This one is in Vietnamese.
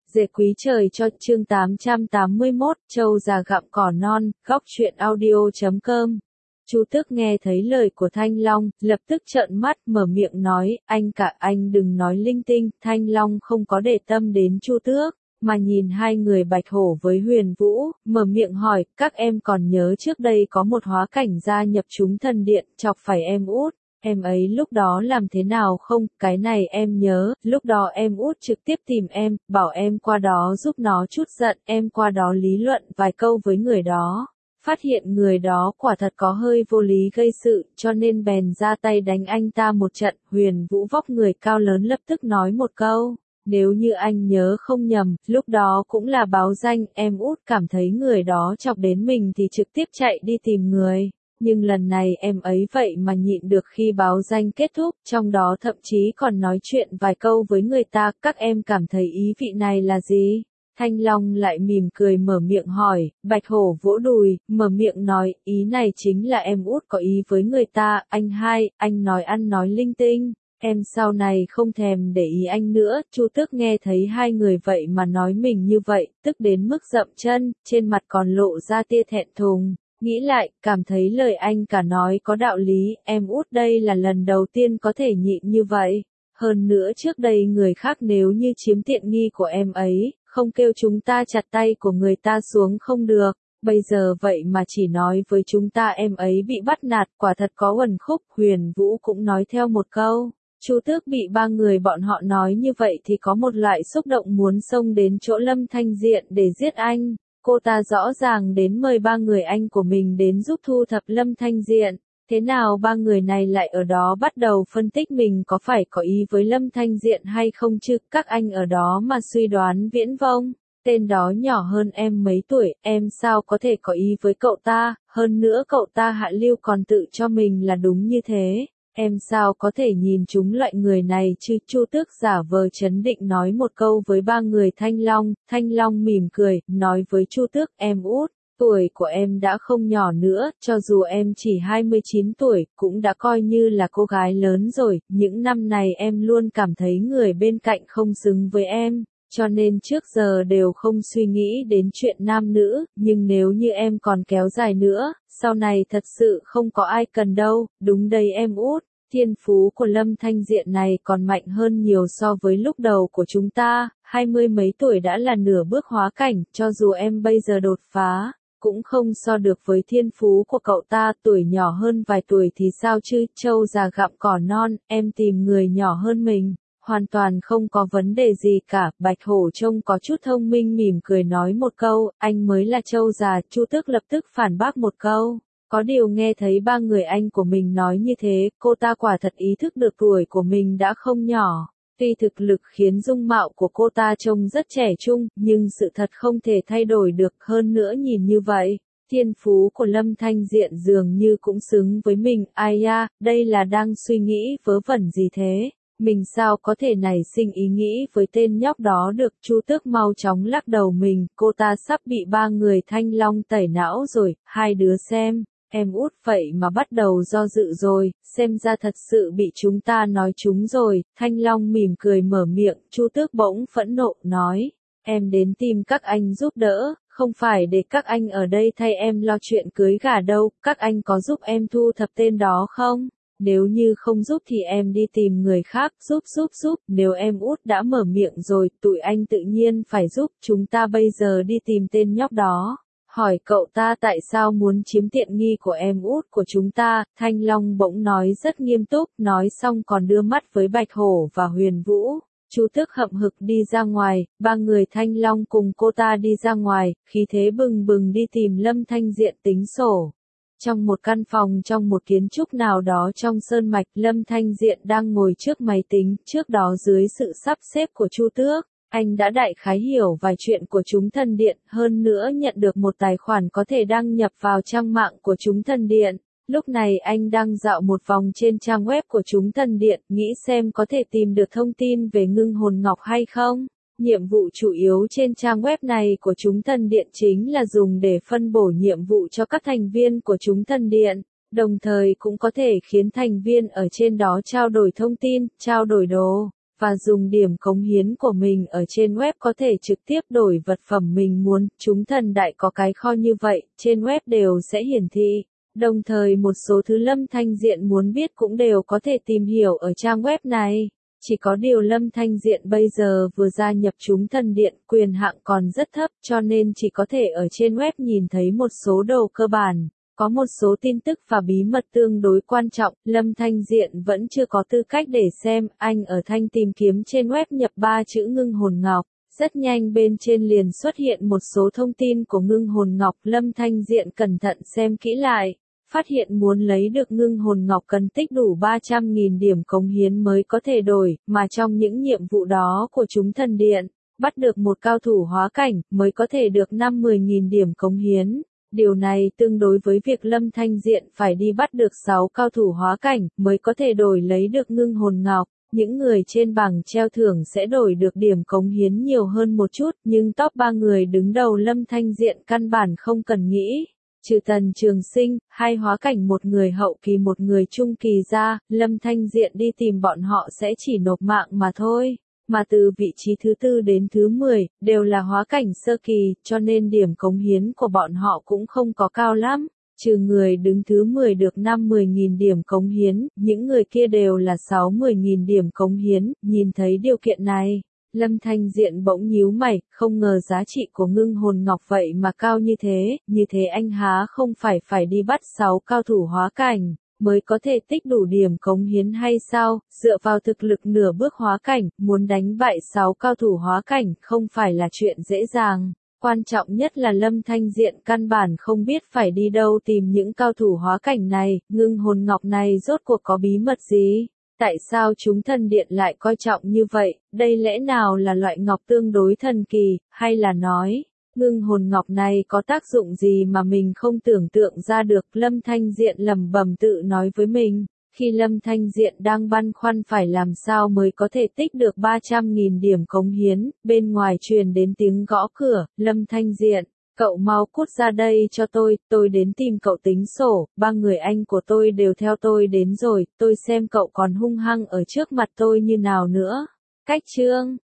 Dệt quý trời cho chương 881, trâu già gặm cỏ non, góc truyện audio.com. Chu Tước nghe thấy lời của Thanh Long, lập tức trợn mắt mở miệng nói, anh đừng nói linh tinh. Thanh Long không có để tâm đến Chu Tước, mà nhìn hai người Bạch Hổ với Huyền Vũ, mở miệng hỏi, các em còn nhớ trước đây có một hóa cảnh gia nhập chúng thần điện, chọc phải em út. Em ấy lúc đó làm thế nào không? Cái này em nhớ, lúc đó em út trực tiếp tìm em, bảo em qua đó giúp nó chút giận, em qua đó lý luận vài câu với người đó. Phát hiện người đó quả thật có hơi vô lý gây sự, cho nên bèn ra tay đánh anh ta một trận. Huyền Vũ vóc người cao lớn lập tức nói một câu, nếu như anh nhớ không nhầm, lúc đó cũng là báo danh, em út cảm thấy người đó chọc đến mình thì trực tiếp chạy đi tìm người. Nhưng lần này em ấy vậy mà nhịn được khi báo danh kết thúc, trong đó thậm chí còn nói chuyện vài câu với người ta, các em cảm thấy ý vị này là gì? Thanh Long lại mỉm cười mở miệng hỏi, Bạch Hổ vỗ đùi, mở miệng nói, ý này chính là em út có ý với người ta, anh nói ăn nói linh tinh, em sau này không thèm để ý anh nữa. Chu Tước nghe thấy hai người vậy mà nói mình như vậy, tức đến mức dậm chân, trên mặt còn lộ ra tia thẹn thùng. Nghĩ lại, cảm thấy lời anh cả nói có đạo lý, em út đây là lần đầu tiên có thể nhịn như vậy. Hơn nữa trước đây người khác nếu như chiếm tiện nghi của em ấy, không kêu chúng ta chặt tay của người ta xuống không được. Bây giờ vậy mà chỉ nói với chúng ta em ấy bị bắt nạt, quả thật có uẩn khúc. Huyền Vũ cũng nói theo một câu. Chu Tước bị ba người bọn họ nói như vậy thì có một loại xúc động muốn xông đến chỗ Lâm Thanh Diện để giết anh. Cô ta rõ ràng đến mời ba người anh của mình đến giúp thu thập Lâm Thanh Diện. Thế nào ba người này lại ở đó bắt đầu phân tích mình có phải có ý với Lâm Thanh Diện hay không chứ? Các anh ở đó mà suy đoán viễn vông. Tên đó nhỏ hơn em mấy tuổi, em sao có thể có ý với cậu ta? Hơn nữa cậu ta hạ lưu còn tự cho mình là đúng như thế. Em sao có thể nhìn chúng loại người này chứ? Chu Tước giả vờ trấn định nói một câu với ba người Thanh Long. Thanh Long mỉm cười, nói với Chu Tước, em út, tuổi của em đã không nhỏ nữa, cho dù em chỉ 29 tuổi, cũng đã coi như là cô gái lớn rồi. Những năm này em luôn cảm thấy người bên cạnh không xứng với em, cho nên trước giờ đều không suy nghĩ đến chuyện nam nữ, nhưng nếu như em còn kéo dài nữa, sau này thật sự không có ai cần đâu. Đúng đây em út. Thiên phú của Lâm Thanh Diện này còn mạnh hơn nhiều so với lúc đầu của chúng ta, 20 mấy tuổi đã là nửa bước hóa cảnh, cho dù em bây giờ đột phá, cũng không so được với thiên phú của cậu ta. Tuổi nhỏ hơn vài tuổi thì sao chứ? Trâu già gặm cỏ non, em tìm người nhỏ hơn mình, hoàn toàn không có vấn đề gì cả. Bạch Hổ trông có chút thông minh mỉm cười nói một câu, anh mới là trâu già. Chu Tước lập tức phản bác một câu. Có điều nghe thấy ba người anh của mình nói như thế, cô ta quả thật ý thức được tuổi của mình đã không nhỏ. Tuy thực lực khiến dung mạo của cô ta trông rất trẻ trung, nhưng sự thật không thể thay đổi được. Hơn nữa nhìn như vậy, thiên phú của Lâm Thanh Diện dường như cũng xứng với mình. Ai ya, đây là đang suy nghĩ vớ vẩn gì thế? Mình sao có thể nảy sinh ý nghĩ với tên nhóc đó được? Chu Tước mau chóng lắc đầu mình, cô ta sắp bị ba người Thanh Long tẩy não rồi. Hai đứa xem. Em út vậy mà bắt đầu do dự rồi, xem ra thật sự bị chúng ta nói trúng rồi. Thanh Long mỉm cười mở miệng. Chu Tước bỗng phẫn nộ nói, em đến tìm các anh giúp đỡ, không phải để các anh ở đây thay em lo chuyện cưới gả đâu. Các anh có giúp em thu thập tên đó không? Nếu như không giúp thì em đi tìm người khác giúp. Nếu em út đã mở miệng rồi, tụi anh tự nhiên phải giúp. Chúng ta bây giờ đi tìm tên nhóc đó, hỏi cậu ta tại sao muốn chiếm tiện nghi của em út của chúng ta. Thanh Long bỗng nói rất nghiêm túc, nói xong còn đưa mắt với Bạch Hổ và Huyền Vũ. Chu Tước hậm hực đi ra ngoài, ba người Thanh Long cùng cô ta đi ra ngoài, khí thế bừng bừng đi tìm Lâm Thanh Diện tính sổ. Trong một căn phòng trong một kiến trúc nào đó trong sơn mạch, Lâm Thanh Diện đang ngồi trước máy tính, trước đó dưới sự sắp xếp của Chu Tước. Anh đã đại khái hiểu vài chuyện của chúng thần điện, hơn nữa nhận được một tài khoản có thể đăng nhập vào trang mạng của chúng thần điện. Lúc này anh đang dạo một vòng trên trang web của chúng thần điện, nghĩ xem có thể tìm được thông tin về Ngưng Hồn Ngọc hay không. Nhiệm vụ chủ yếu trên trang web này của chúng thần điện chính là dùng để phân bổ nhiệm vụ cho các thành viên của chúng thần điện, đồng thời cũng có thể khiến thành viên ở trên đó trao đổi thông tin, trao đổi đồ và dùng điểm cống hiến của mình ở trên web có thể trực tiếp đổi vật phẩm mình muốn. Chúng thần đại có cái kho như vậy, trên web đều sẽ hiển thị. Đồng thời một số thứ Lâm Thanh Diện muốn biết cũng đều có thể tìm hiểu ở trang web này. Chỉ có điều Lâm Thanh Diện bây giờ vừa gia nhập chúng thần điện, quyền hạn còn rất thấp, cho nên chỉ có thể ở trên web nhìn thấy một số đồ cơ bản. Có một số tin tức và bí mật tương đối quan trọng, Lâm Thanh Diện vẫn chưa có tư cách để xem. Anh ở thanh tìm kiếm trên web nhập 3 chữ ngưng hồn ngọc. Rất nhanh bên trên liền xuất hiện một số thông tin của ngưng hồn ngọc. Lâm Thanh Diện cẩn thận xem kỹ lại, phát hiện muốn lấy được ngưng hồn ngọc cần tích đủ 300.000 điểm cống hiến mới có thể đổi, mà trong những nhiệm vụ đó của chúng thần điện, bắt được một cao thủ hóa cảnh mới có thể được 50.000 điểm cống hiến. Điều này tương đối với việc Lâm Thanh Diện phải đi bắt được 6 cao thủ hóa cảnh mới có thể đổi lấy được ngưng hồn ngọc. Những người trên bảng treo thưởng sẽ đổi được điểm cống hiến nhiều hơn một chút, nhưng top 3 người đứng đầu Lâm Thanh Diện căn bản không cần nghĩ. Trừ Tần Trường Sinh, 2 hóa cảnh, một người hậu kỳ một người trung kỳ ra, Lâm Thanh Diện đi tìm bọn họ sẽ chỉ nộp mạng mà thôi. Mà từ vị trí thứ 4 đến thứ 10, đều là hóa cảnh sơ kỳ, cho nên điểm cống hiến của bọn họ cũng không có cao lắm. Trừ người đứng thứ 10 được 50.000 điểm cống hiến, những người kia đều là 60.000 điểm cống hiến. Nhìn thấy điều kiện này, Lâm Thanh Diện bỗng nhíu mày, không ngờ giá trị của ngưng hồn ngọc vậy mà cao như thế anh há không phải đi bắt 6 cao thủ hóa cảnh mới có thể tích đủ điểm cống hiến hay sao? Dựa vào thực lực nửa bước hóa cảnh, muốn đánh bại 6 cao thủ hóa cảnh không phải là chuyện dễ dàng. Quan trọng nhất là Lâm Thanh Diện căn bản không biết phải đi đâu tìm những cao thủ hóa cảnh này. Ngưng hồn ngọc này rốt cuộc có bí mật gì? Tại sao chúng thần điện lại coi trọng như vậy? Đây lẽ nào là loại ngọc tương đối thần kỳ, hay là nói, ngưng hồn ngọc này có tác dụng gì mà mình không tưởng tượng ra được? Lâm Thanh Diện lẩm bẩm tự nói với mình. Khi Lâm Thanh Diện đang băn khoăn phải làm sao mới có thể tích được 300.000 điểm cống hiến, bên ngoài truyền đến tiếng gõ cửa. Lâm Thanh Diện, cậu mau cút ra đây cho tôi đến tìm cậu tính sổ, 3 người anh của tôi đều theo tôi đến rồi, tôi xem cậu còn hung hăng ở trước mặt tôi như nào nữa. Cách chương